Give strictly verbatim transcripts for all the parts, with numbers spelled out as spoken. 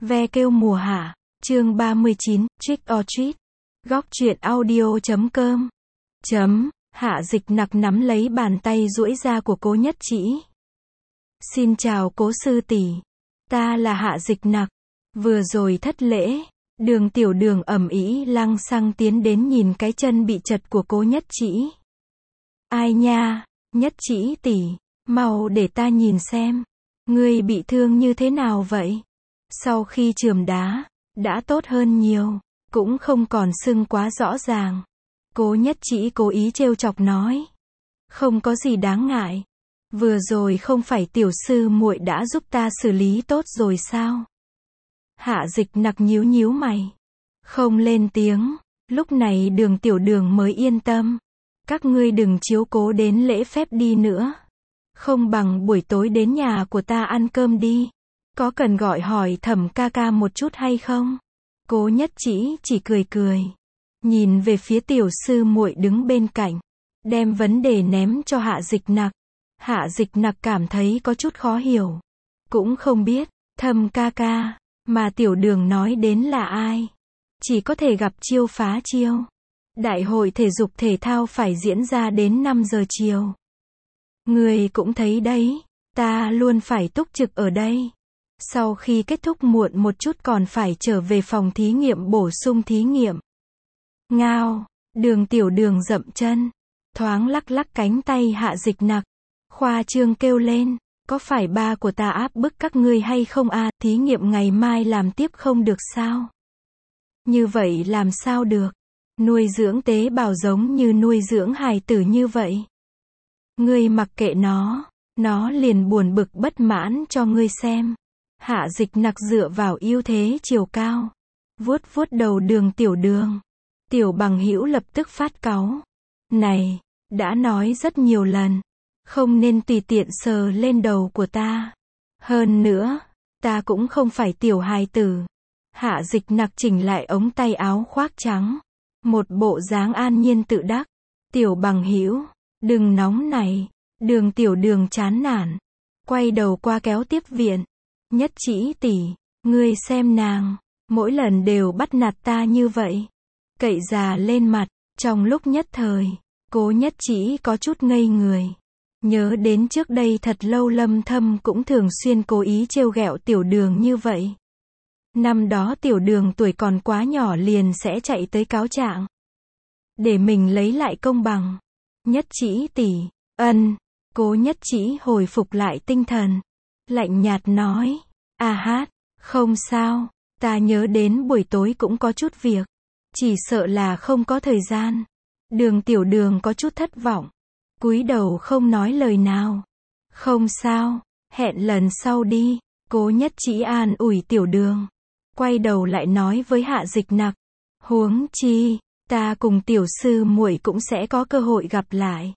Ve kêu mùa hạ, chương ba mươi chín, Trick or Treat. Góc truyện audio chấm com. Chấm, Hạ Dịch Nặc nắm lấy bàn tay duỗi ra của Cố Nhất Trĩ. Xin chào Cố sư tỷ. Ta là Hạ Dịch Nặc. Vừa rồi thất lễ, Đường Tiểu Đường ầm ĩ lăng xăng tiến đến nhìn cái chân bị chật của Cố Nhất Trĩ. Ai nha, Nhất Trĩ tỷ, mau để ta nhìn xem. Ngươi bị thương như thế nào vậy? Sau khi chườm đá, đã tốt hơn nhiều, cũng không còn sưng quá rõ ràng. Cố Nhất Trĩ cố ý trêu chọc nói. Không có gì đáng ngại. Vừa rồi không phải tiểu sư muội đã giúp ta xử lý tốt rồi sao? Hạ Dịch Nặc nhíu nhíu mày. Không lên tiếng, lúc này Đường Tiểu Đường mới yên tâm. Các ngươi đừng chiếu cố đến lễ phép đi nữa. Không bằng buổi tối đến nhà của ta ăn cơm đi. Có cần gọi hỏi Thẩm ca ca một chút hay không? Cố Nhất Trĩ chỉ cười cười. Nhìn về phía tiểu sư muội đứng bên cạnh. Đem vấn đề ném cho Hạ Dịch Nặc. Hạ Dịch Nặc cảm thấy có chút khó hiểu. Cũng không biết, Thẩm ca ca, mà tiểu đường nói đến là ai. Chỉ có thể gặp chiêu phá chiêu. Đại hội thể dục thể thao phải diễn ra đến năm giờ chiều. Người cũng thấy đấy, ta luôn phải túc trực ở đây. Sau khi kết thúc muộn một chút còn phải trở về phòng thí nghiệm bổ sung thí nghiệm. Ngao, Đường Tiểu Đường dậm chân, thoáng lắc lắc cánh tay Hạ Dịch Nặc. Khoa trương kêu lên, có phải ba của ta áp bức các ngươi hay không à, thí nghiệm ngày mai làm tiếp không được sao? Như vậy làm sao được? Nuôi dưỡng tế bào giống như nuôi dưỡng hài tử như vậy. Ngươi mặc kệ nó, nó liền buồn bực bất mãn cho ngươi xem. Hạ Dịch Nặc dựa vào ưu thế chiều cao, vuốt vuốt đầu Đường Tiểu Đường. Tiểu bằng hữu lập tức phát cáu. Này, đã nói rất nhiều lần, không nên tùy tiện sờ lên đầu của ta. Hơn nữa, ta cũng không phải tiểu hài tử. Hạ Dịch Nặc chỉnh lại ống tay áo khoác trắng, một bộ dáng an nhiên tự đắc. Tiểu bằng hữu, đừng nóng này. Đường Tiểu Đường chán nản, quay đầu qua kéo tiếp viện. Nhất Trĩ tỷ, ngươi xem nàng, mỗi lần đều bắt nạt ta như vậy. Cậy già lên mặt, trong lúc nhất thời, Cố Nhất Trĩ có chút ngây người. Nhớ đến trước đây thật lâu Lâm Thâm cũng thường xuyên cố ý trêu ghẹo Tiểu Đường như vậy. Năm đó Tiểu Đường tuổi còn quá nhỏ liền sẽ chạy tới cáo trạng. Để mình lấy lại công bằng. Nhất Trĩ tỷ, ân, Cố Nhất Trĩ hồi phục lại tinh thần. Lạnh nhạt nói, a hát, không sao, ta nhớ đến buổi tối cũng có chút việc. Chỉ sợ là không có thời gian. Đường Tiểu Đường có chút thất vọng. Cúi đầu không nói lời nào. Không sao, hẹn lần sau đi. Cố Nhất Trĩ an ủi Tiểu Đường. Quay đầu lại nói với Hạ Dịch Nặc. Huống chi, ta cùng tiểu sư muội cũng sẽ có cơ hội gặp lại.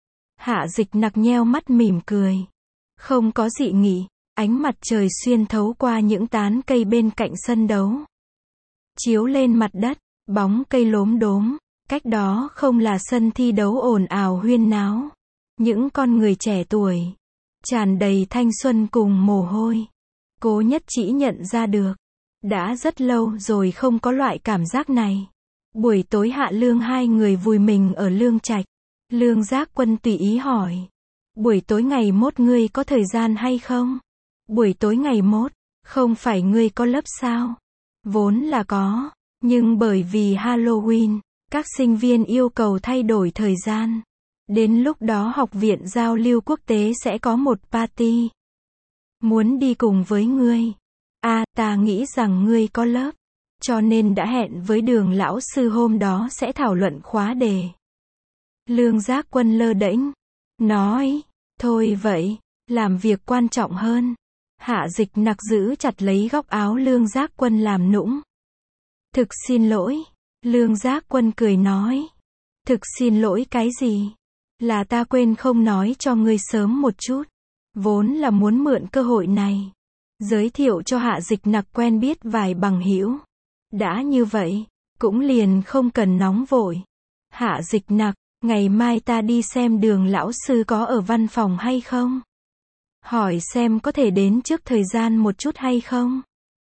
Hạ Dịch Nặc nheo mắt mỉm cười. Không có dị nghị, ánh mặt trời xuyên thấu qua những tán cây bên cạnh sân đấu. Chiếu lên mặt đất, bóng cây lốm đốm, cách đó không là sân thi đấu ồn ào huyên náo. Những con người trẻ tuổi, tràn đầy thanh xuân cùng mồ hôi. Cố Nhất Trĩ nhận ra được, đã rất lâu rồi không có loại cảm giác này. Buổi tối Hạ Lương hai người vùi mình ở Lương Trạch. Lương Giác Quân tùy ý hỏi. Buổi tối ngày mốt ngươi có thời gian hay không? Buổi tối ngày mốt, không phải ngươi có lớp sao? Vốn là có, nhưng bởi vì Halloween, các sinh viên yêu cầu thay đổi thời gian. Đến lúc đó học viện giao lưu quốc tế sẽ có một party. Muốn đi cùng với ngươi. À, ta nghĩ rằng ngươi có lớp. Cho nên đã hẹn với Đường lão sư hôm đó sẽ thảo luận khóa đề. Lương Giác Quân lơ đễnh. Nói, thôi vậy, làm việc quan trọng hơn. Hạ Dịch Nặc giữ chặt lấy góc áo Lương Giác Quân làm nũng. Thực xin lỗi. Lương Giác Quân cười nói. Thực xin lỗi cái gì? Là ta quên không nói cho ngươi sớm một chút. Vốn là muốn mượn cơ hội này. Giới thiệu cho Hạ Dịch Nặc quen biết vài bằng hữu. Đã như vậy, cũng liền không cần nóng vội. Hạ Dịch Nặc, ngày mai ta đi xem Đường lão sư có ở văn phòng hay không? Hỏi xem có thể đến trước thời gian một chút hay không?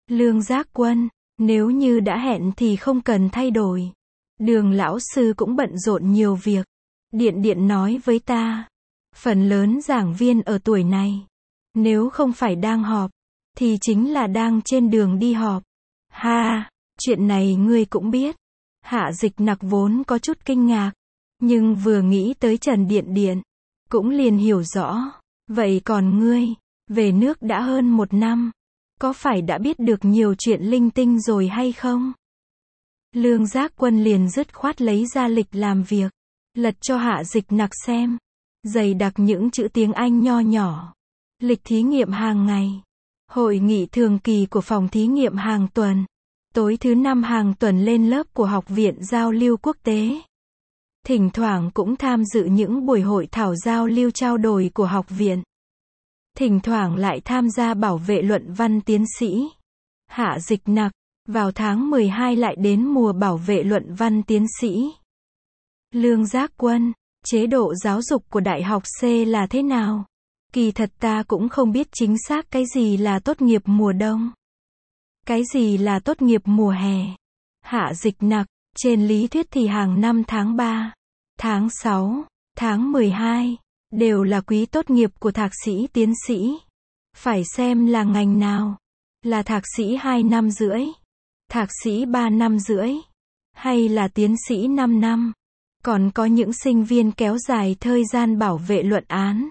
Lương Giác Quân, nếu như đã hẹn thì không cần thay đổi. Đường lão sư cũng bận rộn nhiều việc. Điện điện nói với ta, phần lớn giảng viên ở tuổi này, nếu không phải đang họp, thì chính là đang trên đường đi họp. Ha, chuyện này ngươi cũng biết. Hạ Dịch Nặc vốn có chút kinh ngạc, nhưng vừa nghĩ tới Trần Điện Điện, cũng liền hiểu rõ. Vậy còn ngươi, về nước đã hơn một năm, có phải đã biết được nhiều chuyện linh tinh rồi hay không? Lương Giác Quân liền dứt khoát lấy ra lịch làm việc, lật cho Hạ Dịch Nặc xem, dày đặc những chữ tiếng Anh nho nhỏ. Lịch thí nghiệm hàng ngày, hội nghị thường kỳ của phòng thí nghiệm hàng tuần, tối thứ năm hàng tuần lên lớp của Học viện Giao lưu Quốc tế. Thỉnh thoảng cũng tham dự những buổi hội thảo giao lưu trao đổi của học viện. Thỉnh thoảng lại tham gia bảo vệ luận văn tiến sĩ. Hạ Dịch Nặc, vào tháng mười hai lại đến mùa bảo vệ luận văn tiến sĩ. Lương Giác Quân, chế độ giáo dục của Đại học C là thế nào? Kỳ thật ta cũng không biết chính xác cái gì là tốt nghiệp mùa đông. Cái gì là tốt nghiệp mùa hè? Hạ Dịch Nặc, trên lý thuyết thì hàng năm tháng ba, tháng sáu, tháng mười hai, đều là quý tốt nghiệp của thạc sĩ tiến sĩ. Phải xem là ngành nào. Là thạc sĩ hai năm rưỡi, thạc sĩ ba năm rưỡi, hay là tiến sĩ năm năm. Còn có những sinh viên kéo dài thời gian bảo vệ luận án.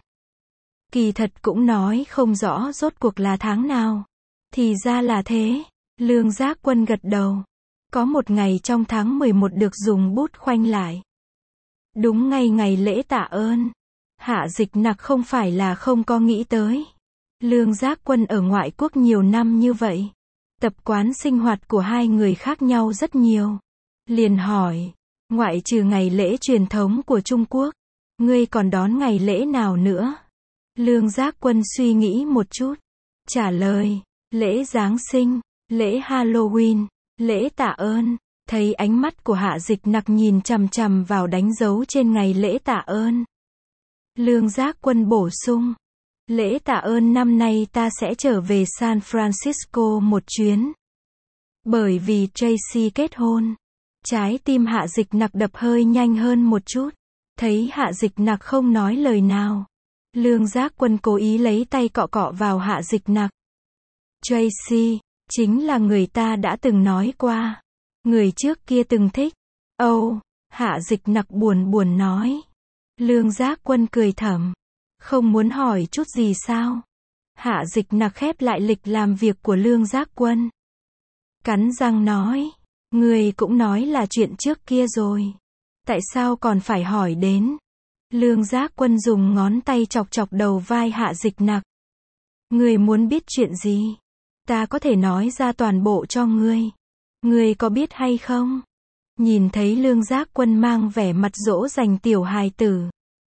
Kỳ thật cũng nói không rõ rốt cuộc là tháng nào. Thì ra là thế. Lương Giác Quân gật đầu. Có một ngày trong tháng mười một được dùng bút khoanh lại. Đúng ngay ngày lễ tạ ơn. Hạ Dịch Nặc không phải là không có nghĩ tới. Lương Giác Quân ở ngoại quốc nhiều năm như vậy. Tập quán sinh hoạt của hai người khác nhau rất nhiều. Liền hỏi, ngoại trừ ngày lễ truyền thống của Trung Quốc, ngươi còn đón ngày lễ nào nữa? Lương Giác Quân suy nghĩ một chút. Trả lời, lễ Giáng sinh, lễ Halloween, lễ tạ ơn. Thấy ánh mắt của Hạ Dịch Nặc nhìn chằm chằm vào đánh dấu trên ngày lễ tạ ơn. Lương Giác Quân bổ sung, lễ tạ ơn năm nay ta sẽ trở về San Francisco một chuyến. Bởi vì Tracy kết hôn. Trái tim Hạ Dịch Nặc đập hơi nhanh hơn một chút. Thấy Hạ Dịch Nặc không nói lời nào. Lương Giác Quân cố ý lấy tay cọ cọ vào Hạ Dịch Nặc. Tracy, chính là người ta đã từng nói qua. Người trước kia từng thích. Âu, oh, Hạ Dịch Nặc buồn buồn nói. Lương Giác Quân cười thầm. Không muốn hỏi chút gì sao? Hạ Dịch Nặc khép lại lịch làm việc của Lương Giác Quân. Cắn răng nói. Người cũng nói là chuyện trước kia rồi. Tại sao còn phải hỏi đến? Lương Giác Quân dùng ngón tay chọc chọc đầu vai Hạ Dịch Nặc. Người muốn biết chuyện gì? Ta có thể nói ra toàn bộ cho ngươi. Ngươi có biết hay không? Nhìn thấy Lương Giác Quân mang vẻ mặt dỗ dành tiểu hài tử.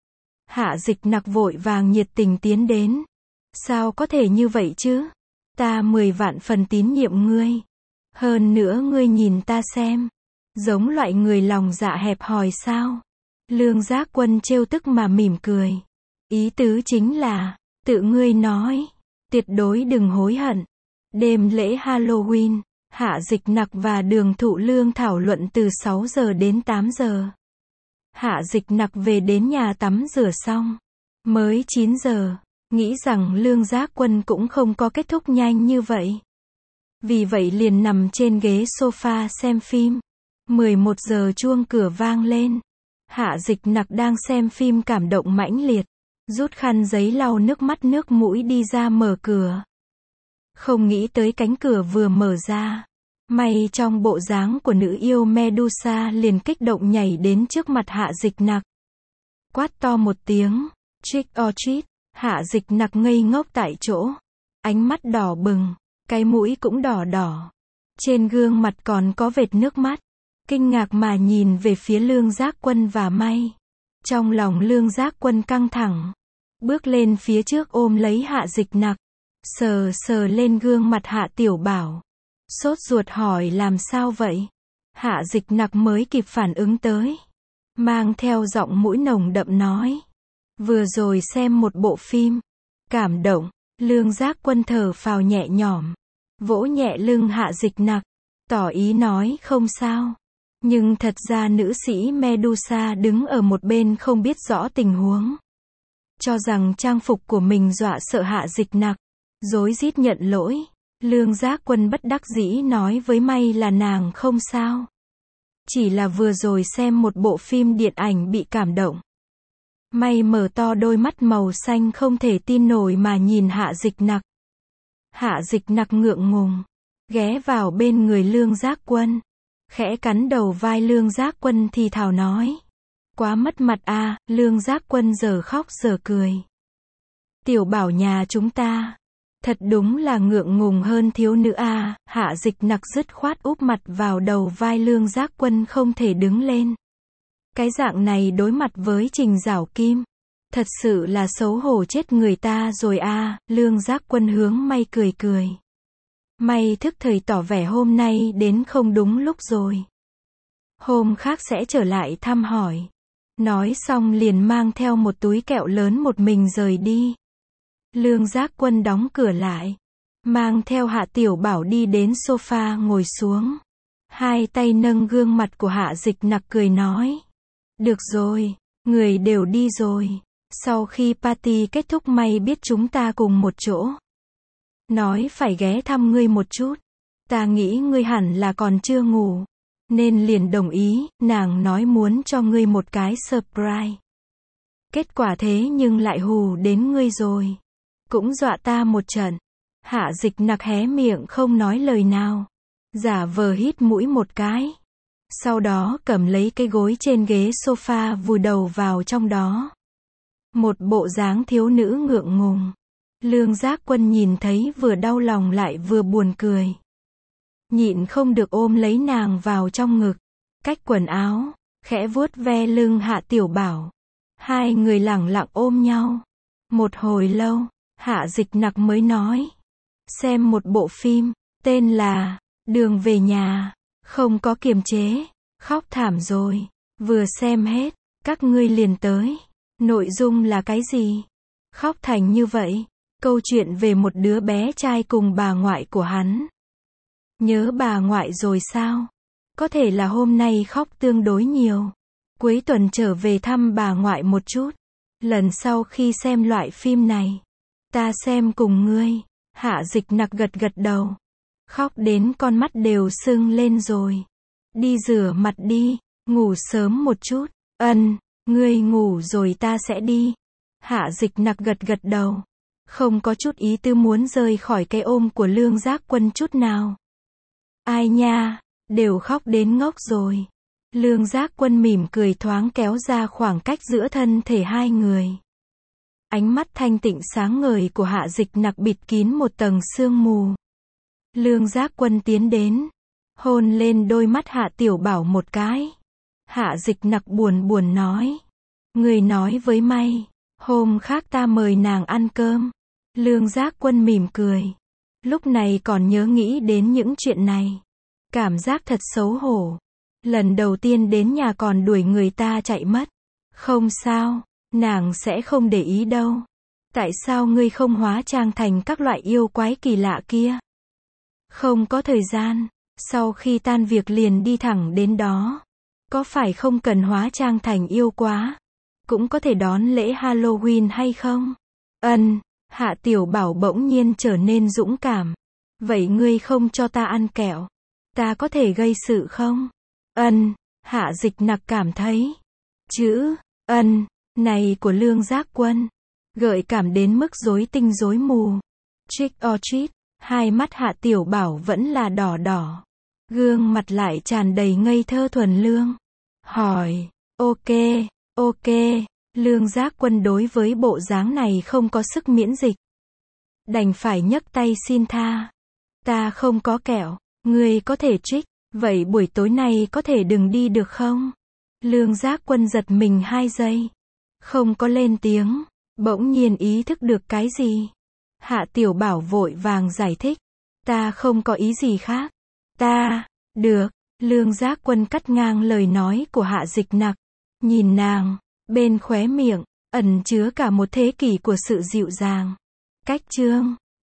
Hạ Dịch Nặc vội vàng nhiệt tình tiến đến. Sao có thể như vậy chứ? Ta mười vạn phần tín nhiệm ngươi. Hơn nữa ngươi nhìn ta xem. Giống loại người lòng dạ hẹp hòi sao? Lương Giác Quân trêu tức mà mỉm cười. Ý tứ chính là, tự ngươi nói. Tuyệt đối đừng hối hận. Đêm lễ Halloween, Hạ Dịch Nặc và Đường Thụ Lương thảo luận từ sáu giờ đến tám giờ. Hạ Dịch Nặc về đến nhà tắm rửa xong. Mới chín giờ. Nghĩ rằng Lương Giác Quân cũng không có kết thúc nhanh như vậy. Vì vậy liền nằm trên ghế sofa xem phim. mười một giờ chuông cửa vang lên. Hạ Dịch Nặc đang xem phim cảm động mãnh liệt. Rút khăn giấy lau nước mắt nước mũi đi ra mở cửa. Không nghĩ tới cánh cửa vừa mở ra. May trong bộ dáng của nữ yêu Medusa liền kích động nhảy đến trước mặt Hạ Dịch Nặc. Quát to một tiếng. Trick or treat. Hạ Dịch Nặc ngây ngốc tại chỗ. Ánh mắt đỏ bừng. Cái mũi cũng đỏ đỏ. Trên gương mặt còn có vệt nước mắt. Kinh ngạc mà nhìn về phía Lương Giác Quân và May. Trong lòng Lương Giác Quân căng thẳng. Bước lên phía trước ôm lấy Hạ Dịch Nặc. Sờ sờ lên gương mặt Hạ Tiểu Bảo. Sốt ruột hỏi làm sao vậy? Hạ Dịch Nặc mới kịp phản ứng tới. Mang theo giọng mũi nồng đậm nói. Vừa rồi xem một bộ phim. Cảm động. Lương Giác Quân thở phào nhẹ nhõm. vỗ nhẹ lưng Hạ Dịch Nặc, tỏ ý nói không sao. Nhưng thật ra nữ sĩ Medusa đứng ở một bên không biết rõ tình huống. Cho rằng trang phục của mình dọa sợ Hạ Dịch Nặc, rối rít nhận lỗi. Lương Giác Quân bất đắc dĩ nói với May là nàng không sao. Chỉ là vừa rồi xem một bộ phim điện ảnh bị cảm động. May mở to đôi mắt màu xanh không thể tin nổi mà nhìn Hạ Dịch Nặc. Hạ Dịch Nặc ngượng ngùng, ghé vào bên người Lương Giác Quân, khẽ cắn đầu vai Lương Giác Quân thì thào nói. Quá mất mặt à, Lương Giác Quân giờ khóc giờ cười. Tiểu Bảo nhà chúng ta, thật đúng là ngượng ngùng hơn thiếu nữ à, Hạ Dịch Nặc dứt khoát úp mặt vào đầu vai Lương Giác Quân không thể đứng lên. Cái dạng này đối mặt với Trình Giảo Kim, thật sự là xấu hổ chết người ta rồi à, Lương Giác Quân hướng May cười cười. May thức thời tỏ vẻ hôm nay đến không đúng lúc rồi. Hôm khác sẽ trở lại thăm hỏi. Nói xong liền mang theo một túi kẹo lớn một mình rời đi. Lương Giác Quân đóng cửa lại, mang theo Hạ Tiểu Bảo đi đến sofa ngồi xuống. Hai tay nâng gương mặt của Hạ Dịch Nặc cười nói. Được rồi, người đều đi rồi. Sau khi party kết thúc May biết chúng ta cùng một chỗ. Nói phải ghé thăm ngươi một chút. Ta nghĩ ngươi hẳn là còn chưa ngủ. Nên liền đồng ý, nàng nói muốn cho ngươi một cái surprise. Kết quả thế nhưng lại hù đến ngươi rồi. Cũng dọa ta một trận. Hạ Dịch Nặc hé miệng không nói lời nào. Giả vờ hít mũi một cái. Sau đó cầm lấy cái gối trên ghế sofa vùi đầu vào trong đó. Một bộ dáng thiếu nữ ngượng ngùng. Lương Giác Quân nhìn thấy vừa đau lòng lại vừa buồn cười. Nhịn không được ôm lấy nàng vào trong ngực. Cách quần áo, khẽ vuốt ve lưng Hạ Tiểu Bảo. Hai người lẳng lặng ôm nhau. Một hồi lâu, Hạ Dịch Nặc mới nói. Xem một bộ phim, tên là Đường về nhà. Không có kiềm chế, khóc thảm rồi. Vừa xem hết, các ngươi liền tới. Nội dung là cái gì? Khóc thành như vậy. Câu chuyện về một đứa bé trai cùng bà ngoại của hắn. Nhớ bà ngoại rồi sao? Có thể là hôm nay khóc tương đối nhiều. Cuối tuần trở về thăm bà ngoại một chút. Lần sau khi xem loại phim này, ta xem cùng ngươi. Hạ Dịch Nặc gật gật đầu. Khóc đến con mắt đều sưng lên rồi. Đi rửa mặt đi, ngủ sớm một chút. Ân, ngươi ngủ rồi ta sẽ đi. Hạ Dịch Nặc gật gật đầu. Không có chút ý tư muốn rời khỏi cái ôm của Lương Giác Quân chút nào. Ai nha, đều khóc đến ngốc rồi. Lương Giác Quân mỉm cười thoáng kéo ra khoảng cách giữa thân thể hai người. Ánh mắt thanh tịnh sáng ngời của Hạ Dịch Nặc bịt kín một tầng sương mù. Lương Giác Quân tiến đến, hôn lên đôi mắt Hạ Tiểu Bảo một cái. Hạ Dịch Nặc buồn buồn nói. Người nói với May, hôm khác ta mời nàng ăn cơm. Lương Giác Quân mỉm cười. Lúc này còn nhớ nghĩ đến những chuyện này. Cảm giác thật xấu hổ. Lần đầu tiên đến nhà còn đuổi người ta chạy mất. Không sao, nàng sẽ không để ý đâu. Tại sao ngươi không hóa trang thành các loại yêu quái kỳ lạ kia? Không có thời gian, sau khi tan việc liền đi thẳng đến đó. Có phải không cần hóa trang thành yêu quá? Cũng có thể đón lễ Halloween hay không? Ân, Hạ Tiểu Bảo bỗng nhiên trở nên dũng cảm. Vậy ngươi không cho ta ăn kẹo, ta có thể gây sự không? Ân, Hạ Dịch Nặc cảm thấy. Chữ, ân, này của Lương Giác Quân. Gợi cảm đến mức rối tinh rối mù. Trick or treat, hai mắt Hạ Tiểu Bảo vẫn là đỏ đỏ. Gương mặt lại tràn đầy ngây thơ thuần lương. Hỏi, ok, ok, Lương Giác Quân đối với bộ dáng này không có sức miễn dịch. Đành phải nhấc tay xin tha. Ta không có kẹo, ngươi có thể trick, vậy buổi tối nay có thể đừng đi được không? Lương Giác Quân giật mình hai giây. Không có lên tiếng, bỗng nhiên ý thức được cái gì. Hạ Tiểu Bảo vội vàng giải thích. Ta không có ý gì khác. Ta, được, Lương Giác Quân cắt ngang lời nói của Hạ Dịch Nặc. Nhìn nàng, bên khóe miệng, ẩn chứa cả một thế kỷ của sự dịu dàng. Cách chương